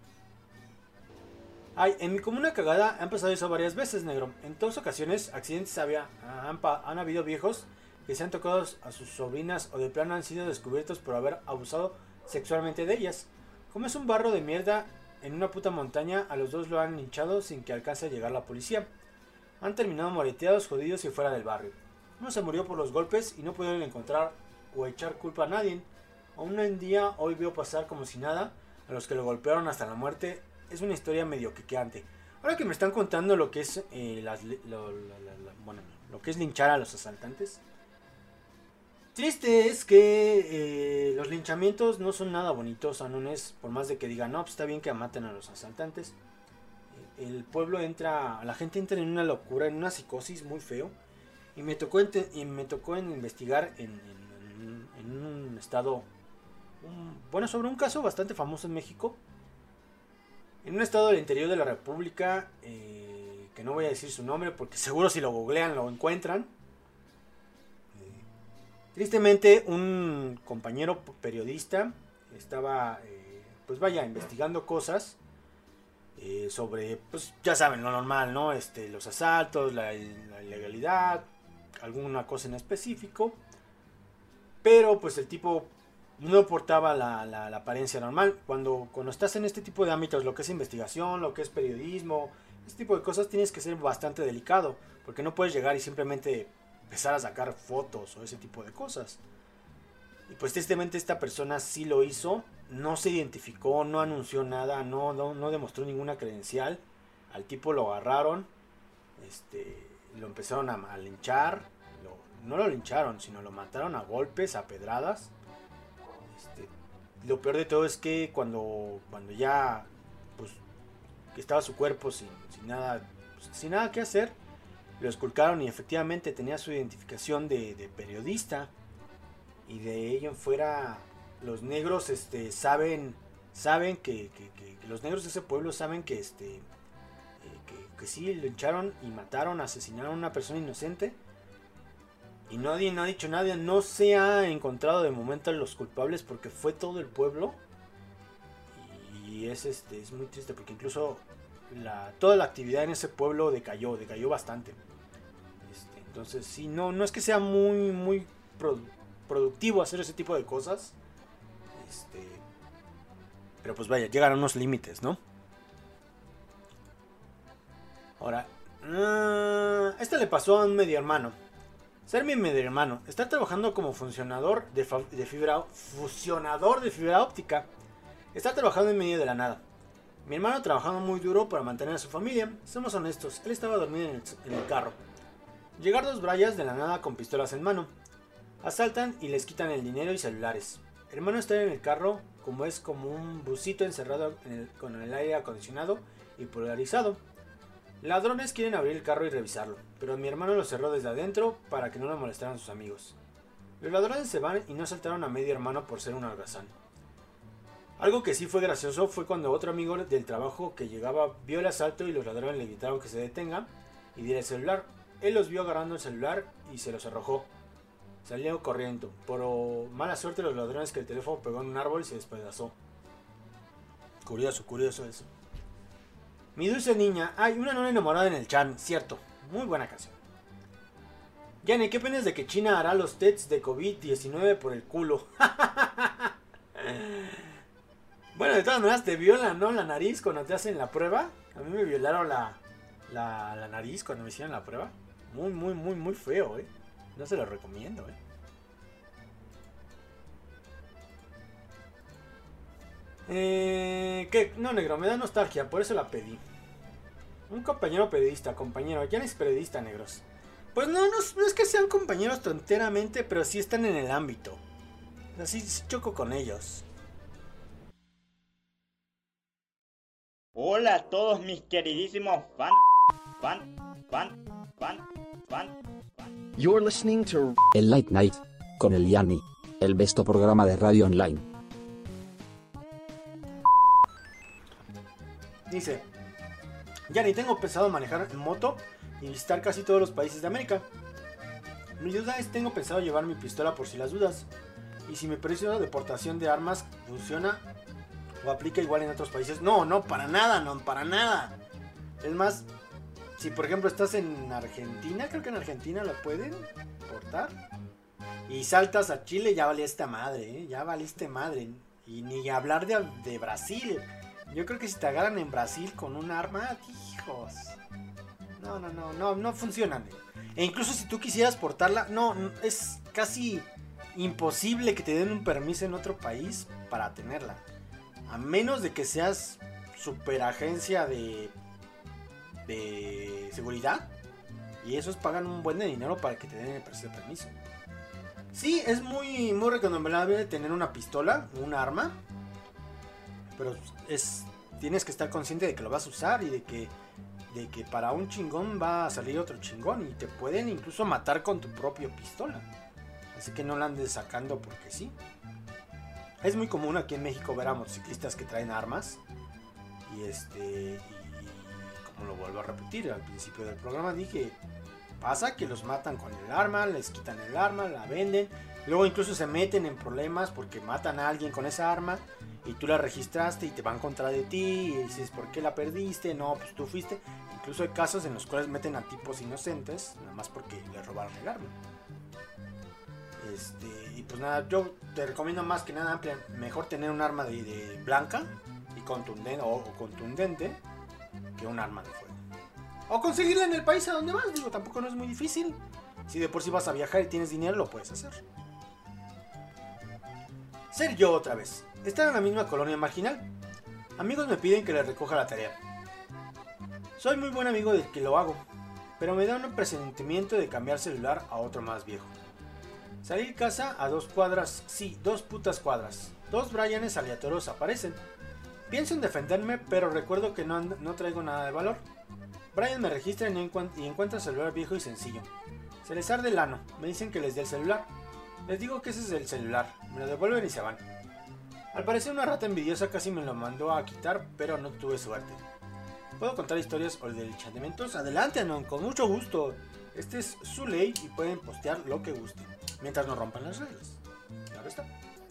Ay, en mi comuna cagada han pasado eso varias veces, negro. En dos ocasiones, accidentes había, han, han habido viejos que se han tocado a sus sobrinas o de plano han sido descubiertos por haber abusado sexualmente de ellas. Como es un barro de mierda en una puta montaña, a los dos lo han hinchado sin que alcance a llegar la policía. Han terminado moreteados, jodidos y fuera del barrio. Uno se murió por los golpes y no pudieron encontrar o echar culpa a nadie. Aún en día hoy veo pasar como si nada a los que lo golpearon hasta la muerte. Es una historia medio quequeante. Ahora que me están contando lo que es eh, las, lo, lo, lo, lo, bueno, lo que es linchar a los asaltantes. Triste es que eh, los linchamientos no son nada bonitos, o no es, por más de que digan, no, pues está bien que maten a los asaltantes. El pueblo entra, la gente entra en una locura, en una psicosis muy feo. Y me tocó, y me tocó en investigar en, en, en un estado, un, bueno, sobre un caso bastante famoso en México. En un estado del interior de la República, eh, que no voy a decir su nombre porque seguro si lo googlean lo encuentran. Tristemente, un compañero periodista estaba, eh, pues vaya, investigando cosas eh, sobre, pues ya saben, lo normal, ¿no? Este, los asaltos, la, la ilegalidad, alguna cosa en específico. Pero, pues el tipo no portaba la, la, la apariencia normal. Cuando, cuando estás en este tipo de ámbitos, lo que es investigación, lo que es periodismo, este tipo de cosas, tienes que ser bastante delicado. Porque no puedes llegar y simplemente empezar a sacar fotos o ese tipo de cosas. Y pues tristemente esta persona sí lo hizo. No se identificó, no anunció nada, no, no, no demostró ninguna credencial. Al tipo lo agarraron, este, lo empezaron a, a linchar. Lo, no lo lincharon, sino lo mataron a golpes, a pedradas. Este, lo peor de todo es que cuando, cuando ya pues, estaba su cuerpo sin, sin, nada, pues, sin nada que hacer, lo esculcaron y efectivamente tenía su identificación de, de periodista. Y de ello en fuera, los negros este, saben, saben que, que, que, que los negros de ese pueblo saben que, este, eh, que, que sí, lo hincharon y mataron, asesinaron a una persona inocente. Y nadie no ha dicho nada, no se ha encontrado de momento a los culpables porque fue todo el pueblo. Y es, este, es muy triste porque incluso la, toda la actividad en ese pueblo decayó, decayó bastante. Este, entonces, sí, no, no es que sea muy, muy produ- productivo hacer ese tipo de cosas. Este, pero pues vaya, llegan a unos límites, ¿no? Ahora, uh, este le pasó a un medio hermano. Ser mi medio hermano, estar trabajando como funcionador de, fa- de fibra, fusionador de fibra óptica. Estar trabajando en medio de la nada. Mi hermano trabajando muy duro para mantener a su familia. Somos honestos, él estaba dormido en el, en el carro. Llegar dos brayas de la nada con pistolas en mano. Asaltan y les quitan el dinero y celulares. El hermano está en el carro, como es como un busito encerrado en el, con el aire acondicionado y polarizado. Ladrones quieren abrir el carro y revisarlo, pero mi hermano lo cerró desde adentro para que no lo molestaran sus amigos. Los ladrones se van y no asaltaron a medio hermano por ser un holgazán. Algo que sí fue gracioso fue cuando otro amigo del trabajo que llegaba vio el asalto y los ladrones le gritaron que se detenga y diera el celular. Él los vio agarrando el celular y se los arrojó. Salió corriendo. Por mala suerte los ladrones que el teléfono pegó en un árbol y se despedazó. Curioso, curioso eso. Mi dulce niña. Hay una nona enamorada en el chan, cierto. Muy buena canción. Yane, ¿qué opinas de que China hará los tests de COVID diecinueve por el culo? Bueno, de todas maneras te violan, ¿no? La nariz cuando te hacen la prueba. A mí me violaron la, la, la nariz cuando me hicieron la prueba. Muy, muy, muy, muy feo, ¿eh? No se lo recomiendo, ¿eh? Eh, ¿Qué? No, negro, me da nostalgia, por eso la pedí. Un compañero periodista, compañero, ya no es periodista, negros. Pues no, no, no es que sean compañeros tonteramente, pero sí están en el ámbito. Así choco con ellos. Hola a todos mis queridísimos fan, fan, fan, fan, fan, fan. You're listening to El Late Night con el Yanni, el besto programa de radio online. Dice, Yanni, tengo pensado manejar en moto y visitar casi todos los países de América. Mi duda es, tengo pensado llevar mi pistola por si las dudas. Y si mi precio de deportación de armas funciona o aplica igual en otros países. No, no, para nada, no, para nada. Es más, si por ejemplo estás en Argentina, creo que en Argentina la pueden portar. Y saltas a Chile, ya valiste madre, ¿eh? Ya valiste madre. Y ni hablar de, de Brasil. Yo creo que si te agarran en Brasil con un arma, hijos. No, no, no, no, no funcionan. E incluso si tú quisieras portarla, no, es casi imposible que te den un permiso en otro país para tenerla. A menos de que seas super agencia de, de seguridad. Y esos pagan un buen de dinero para que te den el permiso. Sí, es muy, muy recomendable tener una pistola, un arma. Pero es, tienes que estar consciente de que lo vas a usar y de que, de que para un chingón va a salir otro chingón. Y te pueden incluso matar con tu propia pistola. Así que no la andes sacando porque sí. Es muy común aquí en México ver a motociclistas que traen armas. Y este. Y como lo vuelvo a repetir al principio del programa, dije. Pasa que los matan con el arma, les quitan el arma, la venden. Luego incluso se meten en problemas porque matan a alguien con esa arma. Y tú la registraste y te van contra de ti. Y dices, ¿por qué la perdiste? No, pues tú fuiste. Incluso hay casos en los cuales meten a tipos inocentes. Nada más porque les robaron el arma. Este, y pues nada, yo te recomiendo más que nada amplia, mejor tener un arma de, de blanca y contundente o, o contundente que un arma de fuego. O conseguirla en el país a donde vas, digo, tampoco no es muy difícil. Si de por sí vas a viajar y tienes dinero, lo puedes hacer. Ser yo otra vez. Estar en la misma colonia marginal. Amigos me piden que les recoja la tarea. Soy muy buen amigo del que lo hago, pero me da un presentimiento de cambiar celular a otro más viejo. Salir casa a dos cuadras, sí, dos putas cuadras. Dos Brianes aleatorios aparecen. Pienso en defenderme, pero recuerdo que no, no traigo nada de valor. Brian me registra y, no encuent y encuentra el celular viejo y sencillo. Se les arde el ano, me dicen que les dé el celular. Les digo que ese es el celular, me lo devuelven y se van. Al parecer una rata envidiosa casi me lo mandó a quitar, pero no tuve suerte. ¿Puedo contar historias o de linchamientos? Adelante, Anon, con mucho gusto. Este es su ley y pueden postear lo que gusten. Mientras no rompan las reglas. Claro está.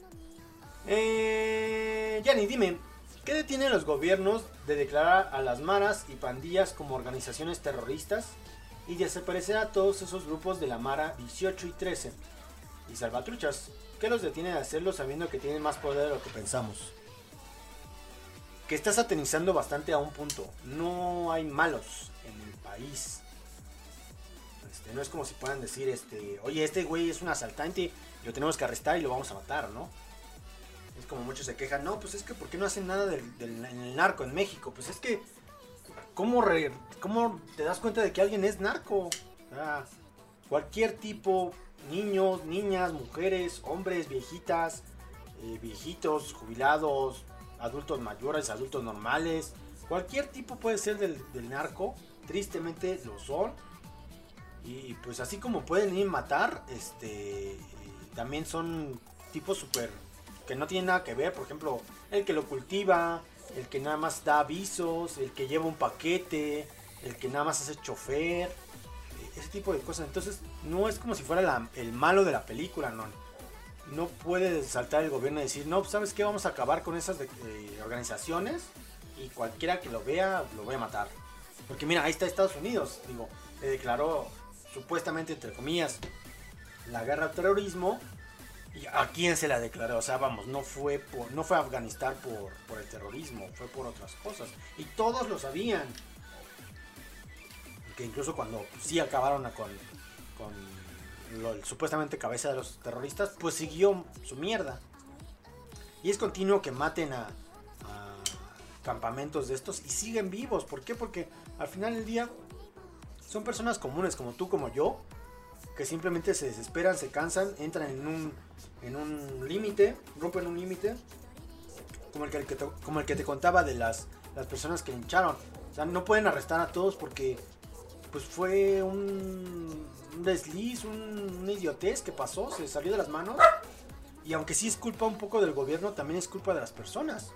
Eh, Yanni, dime, ¿qué detiene a los gobiernos de declarar a las maras y pandillas como organizaciones terroristas y desaparecer a todos esos grupos de la Mara dieciocho y trece? Y salvatruchas, ¿qué los detiene de hacerlo sabiendo que tienen más poder de lo que pensamos? Que estás satanizando bastante a un punto. No hay malos en el país. Este, no es como si puedan decir, este, oye, este güey es un asaltante, lo tenemos que arrestar y lo vamos a matar, ¿no? Es como muchos se quejan, no, pues es que ¿por qué no hacen nada del, del en el narco en México? Pues es que, ¿cómo, re, ¿cómo te das cuenta de que alguien es narco? O sea, cualquier tipo, niños, niñas, mujeres, hombres, viejitas, eh, viejitos, jubilados, adultos mayores, adultos normales, cualquier tipo puede ser del, del narco, tristemente lo son. Y pues así como pueden ir a matar, este, también son tipos súper que no tienen nada que ver. Por ejemplo, el que lo cultiva, el que nada más da avisos, el que lleva un paquete, el que nada más hace chofer, ese tipo de cosas. Entonces no es como si fuera la, el malo de la película, no. No puede saltar el gobierno y decir, no, ¿sabes qué? Vamos a acabar con esas de, eh, organizaciones y cualquiera que lo vea lo voy a matar. Porque mira, ahí está Estados Unidos, digo, le declaró supuestamente, entre comillas, la guerra al terrorismo. ¿Y a quién se la declaró? O sea, vamos, no fue por, no fue a Afganistán por, por el terrorismo, fue por otras cosas. Y todos lo sabían. Que incluso cuando sí acabaron con, con lo, el supuestamente cabeza de los terroristas, pues siguió su mierda. Y es continuo que maten a, a campamentos de estos y siguen vivos. ¿Por qué? Porque al final del día son personas comunes como tú, como yo, que simplemente se desesperan, se cansan, entran en un, en un límite, rompen un límite, como el que, el que te, como el que te contaba de las, las personas que lincharon. O sea, no pueden arrestar a todos porque pues fue un, un desliz, un, una idiotez que pasó, se salió de las manos. Y aunque sí es culpa un poco del gobierno, también es culpa de las personas.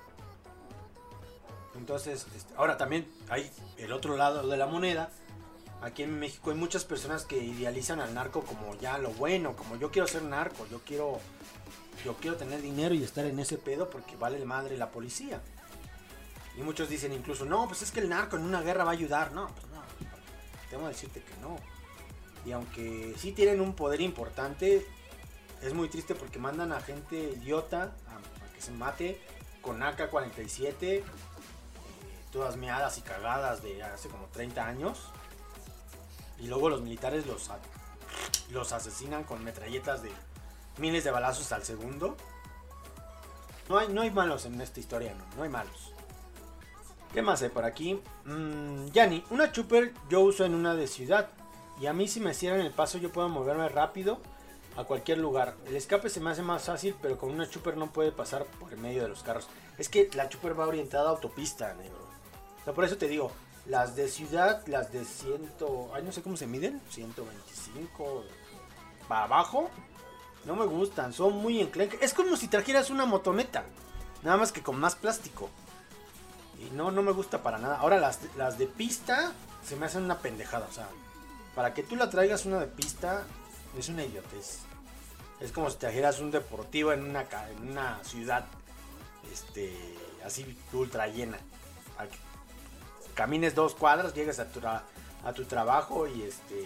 Entonces, este, ahora también hay el otro lado de la moneda. Aquí en México hay muchas personas que idealizan al narco como ya lo bueno, como yo quiero ser narco, yo quiero, yo quiero tener dinero y estar en ese pedo porque vale madre la policía. Y muchos dicen incluso, no, pues es que el narco en una guerra va a ayudar. No, pues no, tengo que decirte que no. Y aunque sí tienen un poder importante, es muy triste porque mandan a gente idiota a, a que se mate con A K cuarenta y siete, eh, todas meadas y cagadas de hace como treinta años. Y luego los militares los, los asesinan con metralletas de miles de balazos al segundo. No hay, no hay malos en esta historia, no, no hay malos. ¿Qué más hay por aquí? Mmm, Yanni, una chopper yo uso en una de ciudad. Y a mí si me cierran el paso yo puedo moverme rápido a cualquier lugar. El escape se me hace más fácil, pero con una chopper no puede pasar por el medio de los carros. Es que la chopper va orientada a autopista, negro. O sea, por eso te digo, las de ciudad, las de cien, ay, no sé cómo se miden, ciento veinticinco para abajo, no me gustan, son muy enclenques. Es como si trajeras una motoneta, nada más que con más plástico. Y no, no me gusta para nada. Ahora las, las de pista se me hacen una pendejada, o sea, para que tú la traigas una de pista es una idiotez. Es como si trajeras un deportivo en una, en una ciudad, este, así ultra llena. Camines dos cuadras, llegas a tu, a tu trabajo y este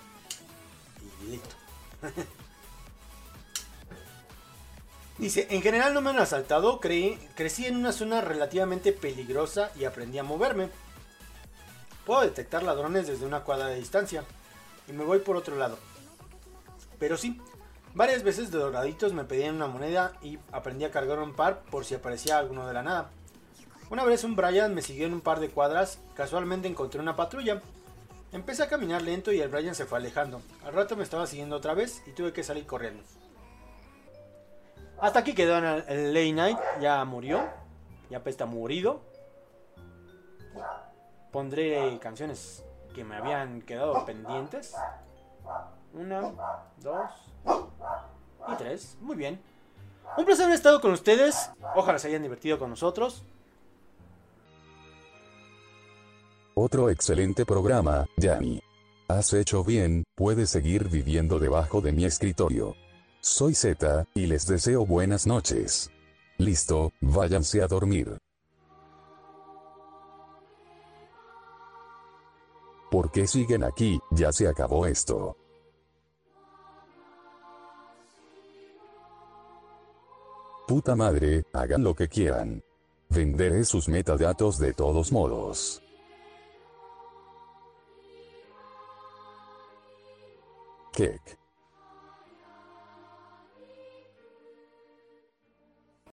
y listo. Dice, en general no me han asaltado, creí, crecí en una zona relativamente peligrosa y aprendí a moverme. Puedo detectar ladrones desde una cuadra de distancia y me voy por otro lado. Pero sí, varias veces de doraditos me pedían una moneda y aprendí a cargar un par por si aparecía alguno de la nada. Una vez un Brian me siguió en un par de cuadras, casualmente encontré una patrulla. Empecé a caminar lento y el Brian se fue alejando. Al rato me estaba siguiendo otra vez y tuve que salir corriendo. Hasta aquí quedó el, el Late Night, ya murió, ya está morido. Pondré canciones que me habían quedado pendientes. Una, dos y tres, muy bien. Un placer haber estado con ustedes, ojalá se hayan divertido con nosotros. Otro excelente programa, Yanni. Has hecho bien, puedes seguir viviendo debajo de mi escritorio. Soy Z, y les deseo buenas noches. Listo, váyanse a dormir. ¿Por qué siguen aquí? Ya se acabó esto. Puta madre, hagan lo que quieran. Venderé sus metadatos de todos modos. Kick.